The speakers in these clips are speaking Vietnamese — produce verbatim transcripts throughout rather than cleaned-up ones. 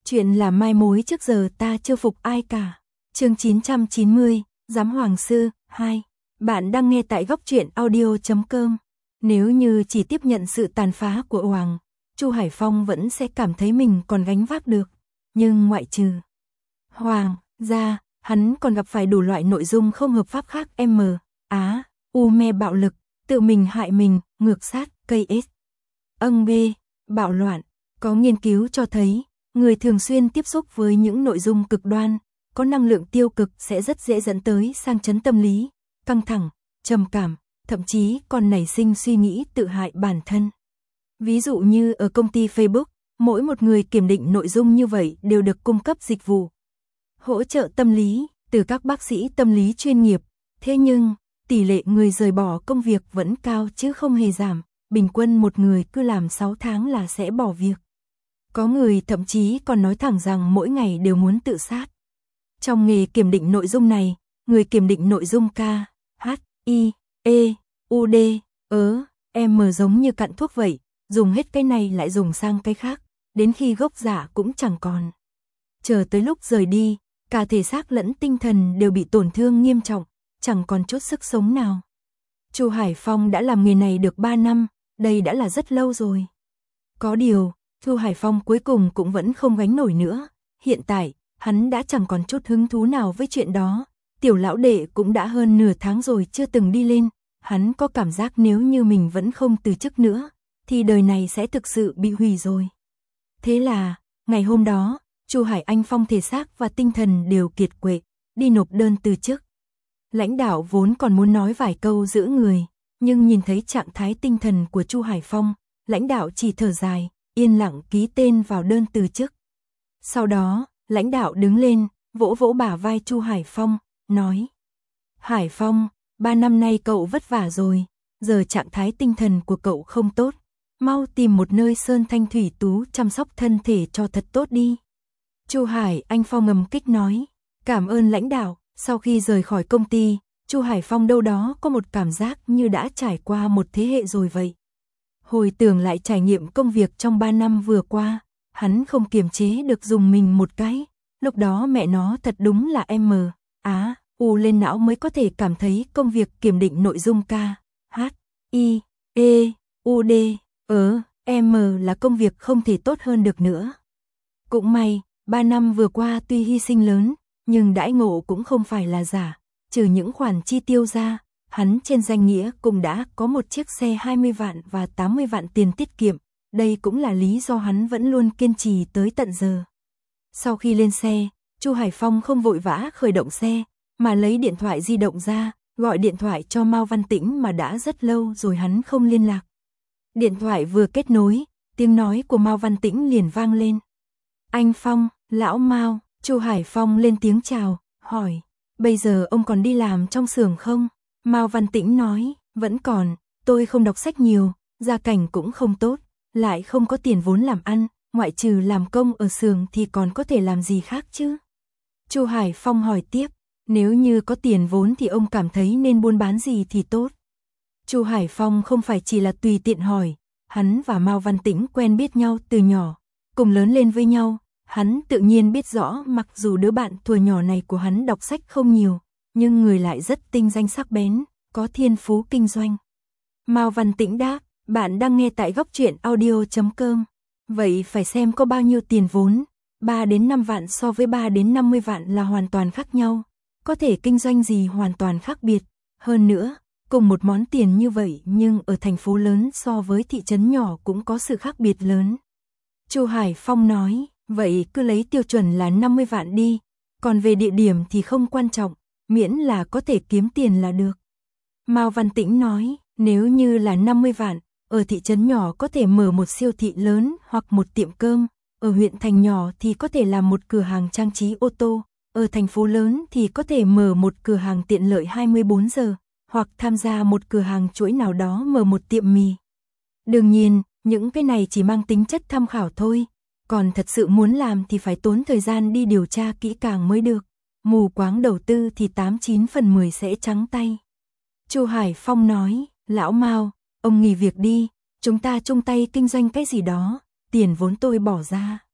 Chuyện là mai mối trước giờ ta chưa phục ai cả. Chương chín trăm chín mươi, Giám Hoàng Sư, hai. Bạn đang nghe tại góc truyện audio chấm com. Nếu như chỉ tiếp nhận sự tàn phá của Hoàng, Chu Hải Phong vẫn sẽ cảm thấy mình còn gánh vác được. Nhưng ngoại trừ Hoàng ra, hắn còn gặp phải đủ loại nội dung không hợp pháp khác M, Á, U mê bạo lực, tự mình hại mình, ngược sát, cây ết. Âng B, bạo loạn. Có nghiên cứu cho thấy, người thường xuyên tiếp xúc với những nội dung cực đoan, có năng lượng tiêu cực sẽ rất dễ dẫn tới sang chấn tâm lý, căng thẳng, trầm cảm, thậm chí còn nảy sinh suy nghĩ tự hại bản thân. Ví dụ như ở công ty Facebook, mỗi một người kiểm định nội dung như vậy đều được cung cấp dịch vụ hỗ trợ tâm lý từ các bác sĩ tâm lý chuyên nghiệp. Thế nhưng, tỷ lệ người rời bỏ công việc vẫn cao chứ không hề giảm, bình quân một người cứ làm sáu tháng là sẽ bỏ việc. Có người thậm chí còn nói thẳng rằng mỗi ngày đều muốn tự sát. Trong nghề kiểm định nội dung này, người kiểm định nội dung K, H, I, E, U, D, ớ, M giống như cặn thuốc vậy, dùng hết cái này lại dùng sang cái khác, đến khi gốc rễ cũng chẳng còn. Chờ tới lúc rời đi, cả thể xác lẫn tinh thần đều bị tổn thương nghiêm trọng, chẳng còn chút sức sống nào. Chu Hải Phong đã làm nghề này được ba năm, đây đã là rất lâu rồi. Có điều, Chu Hải Phong cuối cùng cũng vẫn không gánh nổi nữa. Hiện tại, hắn đã chẳng còn chút hứng thú nào với chuyện đó. Tiểu lão đệ cũng đã hơn nửa tháng rồi chưa từng đi lên. Hắn có cảm giác nếu như mình vẫn không từ chức nữa, thì đời này sẽ thực sự bị hủy rồi. Thế là, ngày hôm đó, Chu Hải Anh Phong thể xác và tinh thần đều kiệt quệ, đi nộp đơn từ chức. Lãnh đạo vốn còn muốn nói vài câu giữ người, nhưng nhìn thấy trạng thái tinh thần của Chu Hải Phong, lãnh đạo chỉ thở dài, yên lặng ký tên vào đơn từ chức. Sau đó, lãnh đạo đứng lên, vỗ vỗ bả vai Chu Hải Phong, nói: Hải Phong, ba năm nay cậu vất vả rồi, giờ trạng thái tinh thần của cậu không tốt, mau tìm một nơi sơn thanh thủy tú chăm sóc thân thể cho thật tốt đi. Chu Hải Anh Phong ngầm kích nói: Cảm ơn lãnh đạo. Sau khi rời khỏi công ty, Chu Hải Phong đâu đó có một cảm giác như đã trải qua một thế hệ rồi vậy. Hồi tưởng lại trải nghiệm công việc trong ba năm vừa qua, hắn không kiềm chế được dùng mình một cái. Lúc đó mẹ nó thật đúng là M, Á, U lên não mới có thể cảm thấy công việc kiểm định nội dung K, H, I, E, U, D, ớ, M là công việc không thể tốt hơn được nữa. Cũng may, ba năm vừa qua tuy hy sinh lớn, nhưng đãi ngộ cũng không phải là giả, trừ những khoản chi tiêu ra, hắn trên danh nghĩa cũng đã có một chiếc xe hai mươi vạn và tám mươi vạn tiền tiết kiệm, đây cũng là lý do hắn vẫn luôn kiên trì tới tận giờ. Sau khi lên xe, Chu Hải Phong không vội vã khởi động xe, mà lấy điện thoại di động ra, gọi điện thoại cho Mao Văn Tĩnh mà đã rất lâu rồi hắn không liên lạc. Điện thoại vừa kết nối, tiếng nói của Mao Văn Tĩnh liền vang lên. Anh Phong, lão Mao. Chu Hải Phong lên tiếng chào, hỏi: Bây giờ ông còn đi làm trong xưởng không? Mao Văn Tĩnh nói: Vẫn còn, tôi không đọc sách nhiều, gia cảnh cũng không tốt, lại không có tiền vốn làm ăn, ngoại trừ làm công ở xưởng thì còn có thể làm gì khác chứ? Chu Hải Phong hỏi tiếp: Nếu như có tiền vốn thì ông cảm thấy nên buôn bán gì thì tốt? Chu Hải Phong không phải chỉ là tùy tiện hỏi, hắn và Mao Văn Tĩnh quen biết nhau từ nhỏ, cùng lớn lên với nhau. Hắn tự nhiên biết rõ mặc dù đứa bạn thuở nhỏ này của hắn đọc sách không nhiều, nhưng người lại rất tinh danh sắc bén, có thiên phú kinh doanh. Mao Văn Tĩnh đáp: Bạn đang nghe tại góc truyện audio chấm com. Vậy phải xem có bao nhiêu tiền vốn, ba đến năm vạn so với ba đến năm mươi vạn là hoàn toàn khác nhau, có thể kinh doanh gì hoàn toàn khác biệt. Hơn nữa, cùng một món tiền như vậy nhưng ở thành phố lớn so với thị trấn nhỏ cũng có sự khác biệt lớn. Chu Hải Phong nói: Vậy cứ lấy tiêu chuẩn là năm mươi vạn đi, còn về địa điểm thì không quan trọng, miễn là có thể kiếm tiền là được. Mao Văn Tĩnh nói: Nếu như là năm mươi vạn, ở thị trấn nhỏ có thể mở một siêu thị lớn hoặc một tiệm cơm, ở huyện thành nhỏ thì có thể làm một cửa hàng trang trí ô tô, ở thành phố lớn thì có thể mở một cửa hàng tiện lợi hai mươi bốn giờ, hoặc tham gia một cửa hàng chuỗi nào đó mở một tiệm mì. Đương nhiên, những cái này chỉ mang tính chất tham khảo thôi. Còn thật sự muốn làm thì phải tốn thời gian đi điều tra kỹ càng mới được. Mù quáng đầu tư thì tám chín phần mười sẽ trắng tay. Chu Hải Phong nói: Lão Mao, ông nghỉ việc đi, chúng ta chung tay kinh doanh cái gì đó, tiền vốn tôi bỏ ra.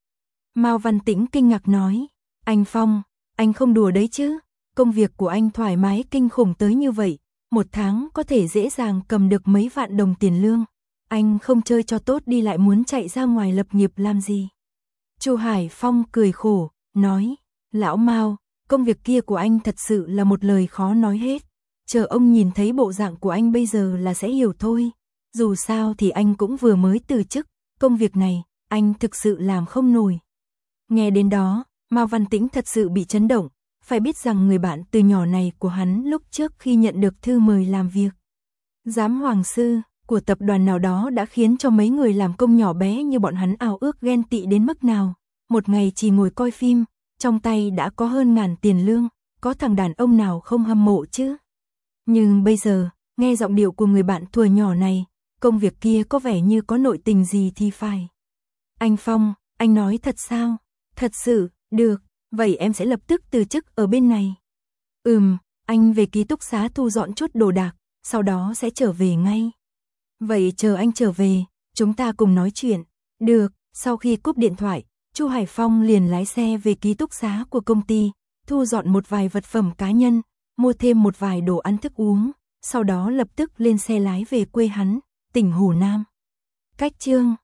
Mao Văn Tĩnh kinh ngạc nói, anh Phong, anh không đùa đấy chứ, công việc của anh thoải mái kinh khủng tới như vậy, một tháng có thể dễ dàng cầm được mấy vạn đồng tiền lương, anh không chơi cho tốt đi lại muốn chạy ra ngoài lập nghiệp làm gì. Chu Hải Phong cười khổ, nói, lão Mao, công việc kia của anh thật sự là một lời khó nói hết, chờ ông nhìn thấy bộ dạng của anh bây giờ là sẽ hiểu thôi, dù sao thì anh cũng vừa mới từ chức, công việc này, anh thực sự làm không nổi. Nghe đến đó, Mao Văn Tĩnh thật sự bị chấn động, phải biết rằng người bạn từ nhỏ này của hắn lúc trước khi nhận được thư mời làm việc giám hoàng sư của tập đoàn nào đó đã khiến cho mấy người làm công nhỏ bé như bọn hắn ao ước ghen tị đến mức nào, một ngày chỉ ngồi coi phim, trong tay đã có hơn ngàn tiền lương, có thằng đàn ông nào không hâm mộ chứ. Nhưng bây giờ, nghe giọng điệu của người bạn thuở nhỏ này, công việc kia có vẻ như có nội tình gì thì phải. Anh Phong, anh nói thật sao? Thật sự, được, vậy em sẽ lập tức từ chức ở bên này. Ừm, anh về ký túc xá thu dọn chút đồ đạc, sau đó sẽ trở về ngay. Vậy chờ anh trở về, chúng ta cùng nói chuyện. Được, sau khi cúp điện thoại, Chu Hải Phong liền lái xe về ký túc xá của công ty, thu dọn một vài vật phẩm cá nhân, mua thêm một vài đồ ăn thức uống, sau đó lập tức lên xe lái về quê hắn, tỉnh Hồ Nam. Cách chương